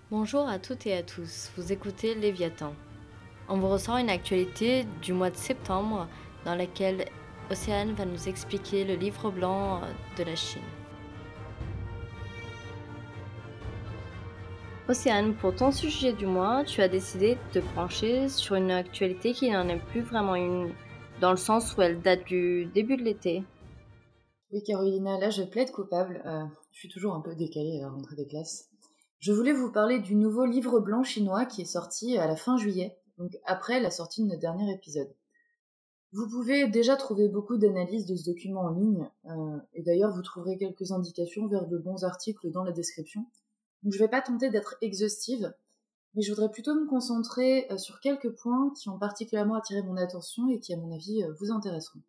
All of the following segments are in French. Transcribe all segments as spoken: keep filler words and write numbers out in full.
Bonjour à toutes et à tous, vous écoutez Léviathan. On vous ressort une actualité du mois de septembre dans laquelle Océane va nous expliquer le livre blanc de la Chine. Océane, pour ton sujet du mois, tu as décidé de te pencher sur une actualité qui n'en est plus vraiment une, dans le sens où elle date du début de l'été. Oui, Carolina, là je plaide coupable. Euh, je suis toujours un peu décalée à la rentrée des classes. Je voulais vous parler du nouveau livre blanc chinois qui est sorti à la fin juillet, donc après la sortie de notre dernier épisode. Vous pouvez déjà trouver beaucoup d'analyses de ce document en ligne, euh, et d'ailleurs vous trouverez quelques indications vers de bons articles dans la description. Donc je vais pas tenter d'être exhaustive, mais je voudrais plutôt me concentrer euh, sur quelques points qui ont particulièrement attiré mon attention et qui à mon avis euh, vous intéresseront.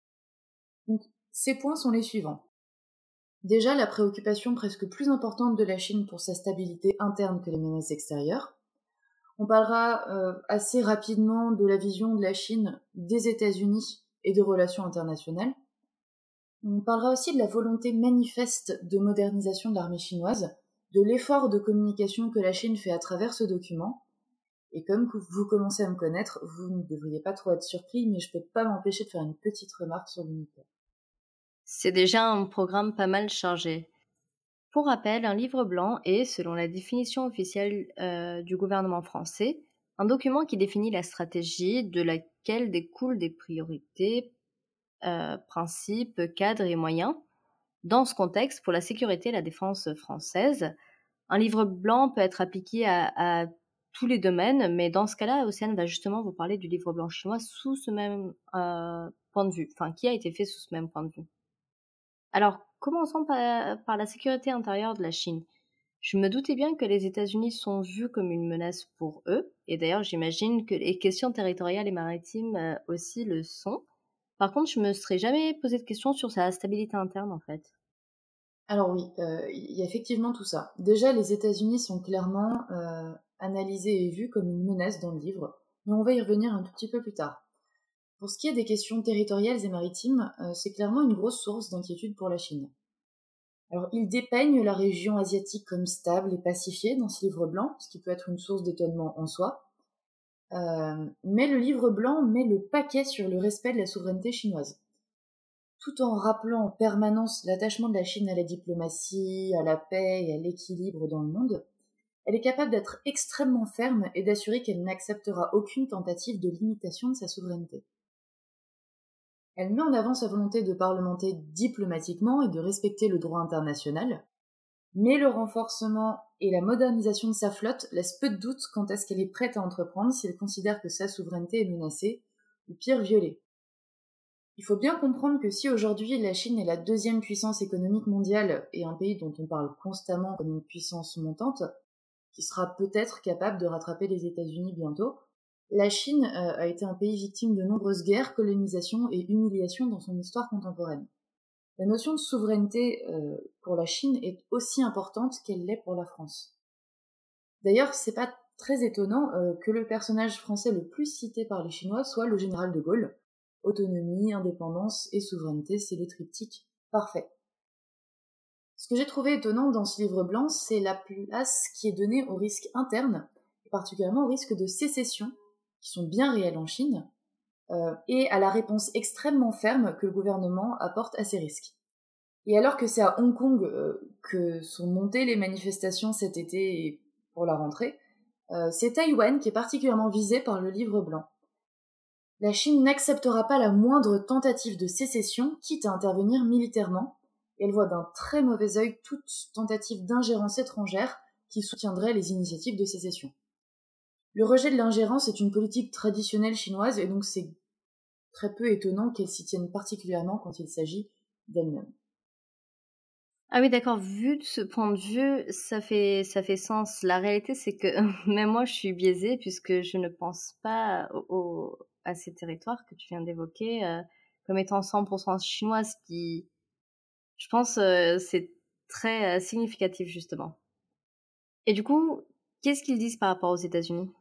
Donc ces points sont les suivants. Déjà, la préoccupation presque plus importante de la Chine pour sa stabilité interne que les menaces extérieures. On parlera euh, assez rapidement de la vision de la Chine des États-Unis et des relations internationales. On parlera aussi de la volonté manifeste de modernisation de l'armée chinoise, de l'effort de communication que la Chine fait à travers ce document. Et comme vous commencez à me connaître, vous ne devriez pas trop être surpris, mais je ne peux pas m'empêcher de faire une petite remarque sur l'unitaire. C'est déjà un programme pas mal chargé. Pour rappel, un livre blanc est, selon la définition officielle euh, du gouvernement français, un document qui définit la stratégie de laquelle découlent des priorités, euh, principes, cadres et moyens. Dans ce contexte, pour la sécurité et la défense française, un livre blanc peut être appliqué à, à tous les domaines, mais dans ce cas-là, Océane va justement vous parler du livre blanc chinois sous ce même euh, point de vue, enfin qui a été fait sous ce même point de vue. Alors, commençons par, par la sécurité intérieure de la Chine. Je me doutais bien que les États-Unis sont vus comme une menace pour eux, et d'ailleurs j'imagine que les questions territoriales et maritimes euh, aussi le sont. Par contre, je me serais jamais posé de questions sur sa stabilité interne en fait. Alors oui, euh, il y a effectivement tout ça. Déjà, les États-Unis sont clairement euh, analysés et vus comme une menace dans le livre, mais on va y revenir un tout petit peu plus tard. Pour ce qui est des questions territoriales et maritimes, euh, c'est clairement une grosse source d'inquiétude pour la Chine. Alors, ils dépeignent la région asiatique comme stable et pacifiée dans ce livre blanc, ce qui peut être une source d'étonnement en soi. Euh, mais le livre blanc met le paquet sur le respect de la souveraineté chinoise, tout en rappelant en permanence l'attachement de la Chine à la diplomatie, à la paix et à l'équilibre dans le monde. Elle est capable d'être extrêmement ferme et d'assurer qu'elle n'acceptera aucune tentative de limitation de sa souveraineté. Elle met en avant sa volonté de parlementer diplomatiquement et de respecter le droit international, mais le renforcement et la modernisation de sa flotte laissent peu de doute quant à ce qu'elle est prête à entreprendre si elle considère que sa souveraineté est menacée, ou pire violée. Il faut bien comprendre que si aujourd'hui la Chine est la deuxième puissance économique mondiale et un pays dont on parle constamment comme une puissance montante, qui sera peut-être capable de rattraper les États-Unis bientôt, la Chine euh, a été un pays victime de nombreuses guerres, colonisations et humiliations dans son histoire contemporaine. La notion de souveraineté euh, pour la Chine est aussi importante qu'elle l'est pour la France. D'ailleurs, c'est pas très étonnant euh, que le personnage français le plus cité par les Chinois soit le général de Gaulle. Autonomie, indépendance et souveraineté, c'est le triptyque parfait. Ce que j'ai trouvé étonnant dans ce livre blanc, c'est la place qui est donnée aux risques internes, et particulièrement aux risques de sécession, qui sont bien réels en Chine, euh, et à la réponse extrêmement ferme que le gouvernement apporte à ces risques. Et alors que c'est à Hong Kong euh, que sont montées les manifestations cet été pour la rentrée, euh, c'est Taïwan qui est particulièrement visé par le livre blanc. La Chine n'acceptera pas la moindre tentative de sécession, quitte à intervenir militairement, et elle voit d'un très mauvais œil toute tentative d'ingérence étrangère qui soutiendrait les initiatives de sécession. Le rejet de l'ingérence est une politique traditionnelle chinoise, et donc c'est très peu étonnant qu'elle s'y tienne particulièrement quand il s'agit d'elle-même. Ah oui, d'accord. Vu de ce point de vue, ça fait ça fait sens. La réalité, c'est que même moi, je suis biaisée puisque je ne pense pas au, au- à ces territoires que tu viens d'évoquer euh, comme étant cent pour cent chinois, ce qui, je pense, euh, c'est très euh, significatif justement. Et du coup, qu'est-ce qu'ils disent par rapport aux États-Unis?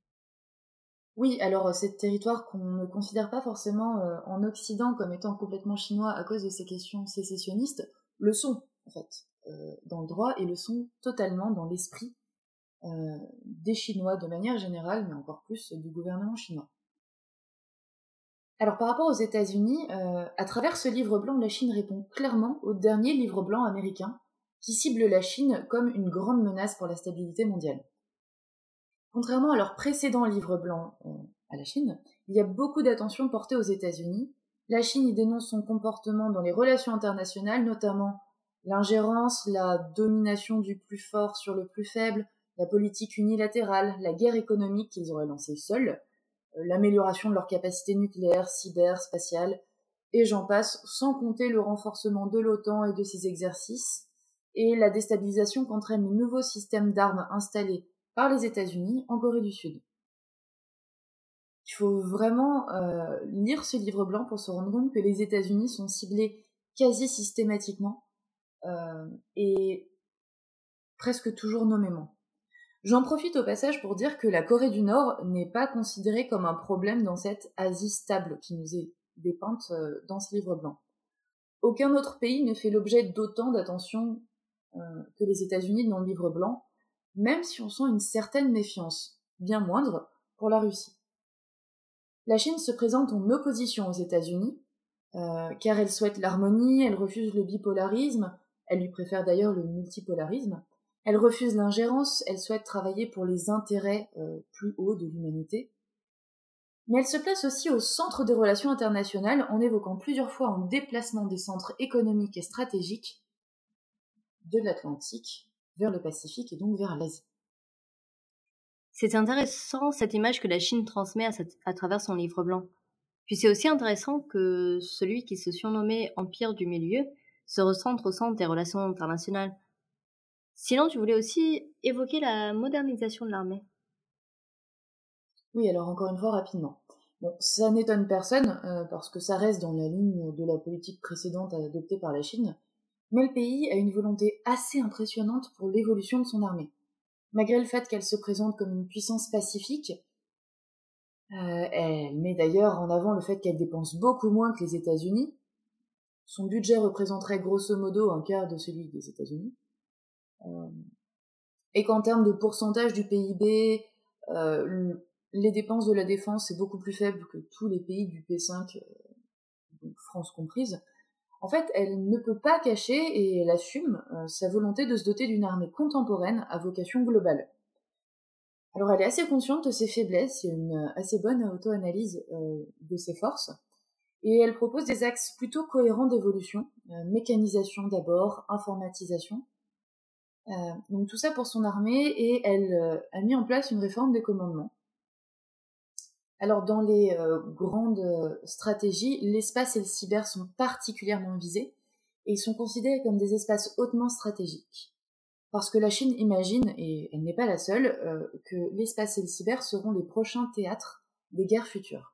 Oui, alors euh, ces territoires qu'on ne considère pas forcément euh, en Occident comme étant complètement chinois à cause de ces questions sécessionnistes, le sont, en fait, euh, dans le droit et le sont totalement dans l'esprit. euh, des Chinois de manière générale, mais encore plus du gouvernement chinois. Alors par rapport aux États-Unis, euh, à travers ce livre blanc, la Chine répond clairement au dernier livre blanc américain qui cible la Chine comme une grande menace pour la stabilité mondiale. Contrairement à leur précédent livre blanc euh, à la Chine, il y a beaucoup d'attention portée aux États-Unis. La Chine y dénonce son comportement dans les relations internationales, notamment l'ingérence, la domination du plus fort sur le plus faible, la politique unilatérale, la guerre économique qu'ils auraient lancée seuls, l'amélioration de leurs capacités nucléaires, cyber, spatiales, et j'en passe, sans compter le renforcement de l'OTAN et de ses exercices, et la déstabilisation qu'entraîne le nouveau système d'armes installé par les États-Unis en Corée du Sud. Il faut vraiment euh, lire ce livre blanc pour se rendre compte que les États-Unis sont ciblés quasi systématiquement euh, et presque toujours nommément. J'en profite au passage pour dire que la Corée du Nord n'est pas considérée comme un problème dans cette Asie stable qui nous est dépeinte dans ce livre blanc. Aucun autre pays ne fait l'objet d'autant d'attention euh, que les États-Unis dans le livre blanc, même si on sent une certaine méfiance, bien moindre, pour la Russie. La Chine se présente en opposition aux États-Unis, euh, car elle souhaite l'harmonie, elle refuse le bipolarisme, elle lui préfère d'ailleurs le multipolarisme. Elle refuse l'ingérence, elle souhaite travailler pour les intérêts euh, plus hauts de l'humanité. Mais elle se place aussi au centre des relations internationales en évoquant plusieurs fois un déplacement des centres économiques et stratégiques de l'Atlantique vers le Pacifique et donc vers l'Asie. C'est intéressant cette image que la Chine transmet à, cette, à travers son livre blanc. Puis c'est aussi intéressant que celui qui se surnommait Empire du Milieu se recentre au centre des relations internationales. Sinon, tu voulais aussi évoquer la modernisation de l'armée. Oui, alors encore une fois, rapidement. Bon, ça n'étonne personne, euh, parce que ça reste dans la ligne de la politique précédente adoptée par la Chine, mais le pays a une volonté assez impressionnante pour l'évolution de son armée. Malgré le fait qu'elle se présente comme une puissance pacifique, euh, elle met d'ailleurs en avant le fait qu'elle dépense beaucoup moins que les États-Unis. Son budget représenterait grosso modo un quart de celui des États-Unis. Euh, et qu'en termes de pourcentage du P I B, euh, les dépenses de la défense c'est beaucoup plus faible que tous les pays du P cinq, donc France comprise. En fait, elle ne peut pas cacher et elle assume euh, sa volonté de se doter d'une armée contemporaine à vocation globale. Alors elle est assez consciente de ses faiblesses, il y a une assez bonne auto-analyse euh, de ses forces, et elle propose des axes plutôt cohérents d'évolution, euh, mécanisation d'abord, informatisation, euh, donc tout ça pour son armée, et elle euh, a mis en place une réforme des commandements. Alors dans les euh, grandes euh, stratégies, l'espace et le cyber sont particulièrement visés, et ils sont considérés comme des espaces hautement stratégiques. Parce que la Chine imagine, et elle n'est pas la seule, euh, que l'espace et le cyber seront les prochains théâtres des guerres futures.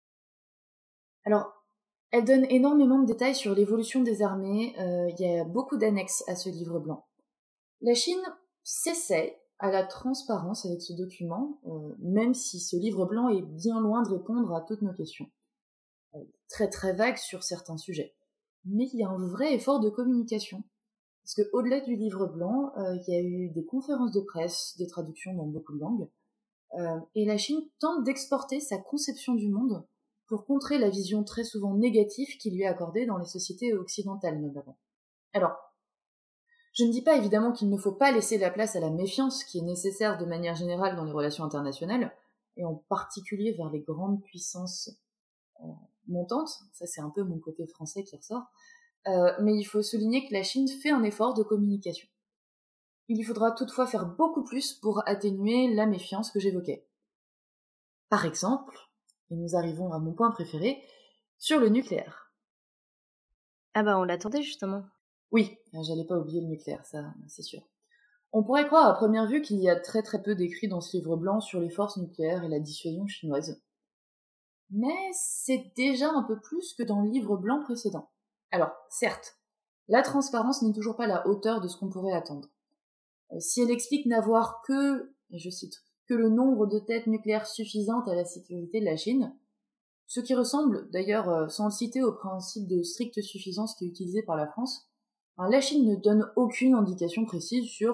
Alors, elle donne énormément de détails sur l'évolution des armées, euh, il y a beaucoup d'annexes à ce livre blanc. La Chine s'essaie à la transparence avec ce document, euh, même si ce livre blanc est bien loin de répondre à toutes nos questions. Euh, très très vague sur certains sujets. Mais il y a un vrai effort de communication. Parce qu'au-delà du livre blanc, euh, il y a eu des conférences de presse, des traductions dans beaucoup de langues, euh, et la Chine tente d'exporter sa conception du monde pour contrer la vision très souvent négative qui lui est accordée dans les sociétés occidentales notamment. Alors, je ne dis pas évidemment qu'il ne faut pas laisser la place à la méfiance qui est nécessaire de manière générale dans les relations internationales, et en particulier vers les grandes puissances euh, montantes, ça c'est un peu mon côté français qui ressort, euh, mais il faut souligner que la Chine fait un effort de communication. Il lui faudra toutefois faire beaucoup plus pour atténuer la méfiance que j'évoquais. Par exemple, et nous arrivons à mon point préféré, sur le nucléaire. Ah bah on l'attendait justement. Oui, j'allais pas oublier le nucléaire, ça c'est sûr. On pourrait croire à première vue qu'il y a très très peu d'écrits dans ce livre blanc sur les forces nucléaires et la dissuasion chinoise. Mais c'est déjà un peu plus que dans le livre blanc précédent. Alors, certes, la transparence n'est toujours pas à la hauteur de ce qu'on pourrait attendre. Si elle explique n'avoir que, et je cite, que le nombre de têtes nucléaires suffisantes à la sécurité de la Chine, ce qui ressemble d'ailleurs, sans le citer, au principe de stricte suffisance qui est utilisé par la France, la Chine ne donne aucune indication précise sur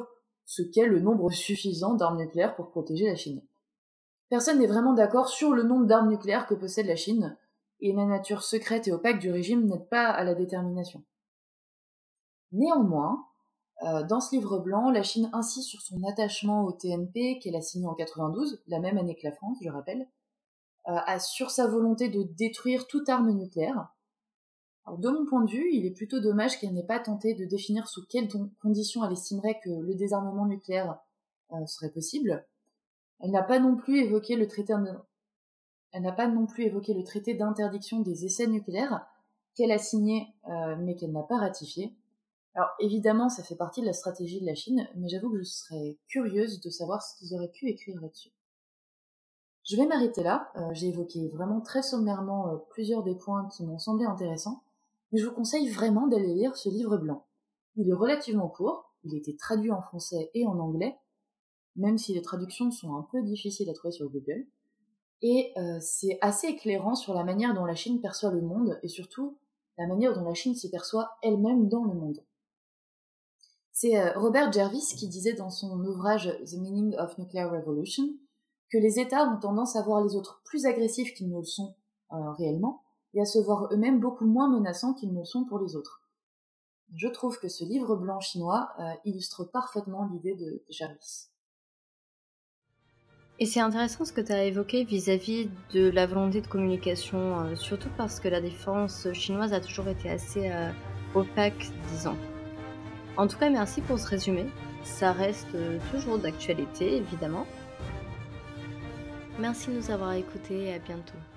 ce qu'est le nombre suffisant d'armes nucléaires pour protéger la Chine. Personne n'est vraiment d'accord sur le nombre d'armes nucléaires que possède la Chine, et la nature secrète et opaque du régime n'aide pas à la détermination. Néanmoins, euh, dans ce livre blanc, la Chine insiste sur son attachement au T N P qu'elle a signé en quatre-vingt-douze, la même année que la France, je rappelle, euh, sur sa volonté de détruire toute arme nucléaire. Alors, de mon point de vue, il est plutôt dommage qu'elle n'ait pas tenté de définir sous quelles conditions elle estimerait que le désarmement nucléaire euh, serait possible. Elle n'a pas non plus évoqué le traité, elle n'a pas non plus évoqué le traité d'interdiction des essais nucléaires qu'elle a signé euh, mais qu'elle n'a pas ratifié. Alors évidemment, ça fait partie de la stratégie de la Chine, mais j'avoue que je serais curieuse de savoir ce qu'ils auraient pu écrire là-dessus. Je vais m'arrêter là, euh, j'ai évoqué vraiment très sommairement euh, plusieurs des points qui m'ont semblé intéressants, mais je vous conseille vraiment d'aller lire ce livre blanc. Il est relativement court, il a été traduit en français et en anglais, même si les traductions sont un peu difficiles à trouver sur Google, et euh, c'est assez éclairant sur la manière dont la Chine perçoit le monde, et surtout la manière dont la Chine s'y perçoit elle-même dans le monde. C'est euh, Robert Jervis qui disait dans son ouvrage The Meaning of Nuclear Revolution que les États ont tendance à voir les autres plus agressifs qu'ils ne le sont euh, réellement, et à se voir eux-mêmes beaucoup moins menaçants qu'ils ne le sont pour les autres. Je trouve que ce livre blanc chinois euh, illustre parfaitement l'idée de Jervis. Et c'est intéressant ce que tu as évoqué vis-à-vis de la volonté de communication, euh, surtout parce que la défense chinoise a toujours été assez euh, opaque, disons. En tout cas, merci pour ce résumé. Ça reste euh, toujours d'actualité, évidemment. Merci de nous avoir écoutés et à bientôt.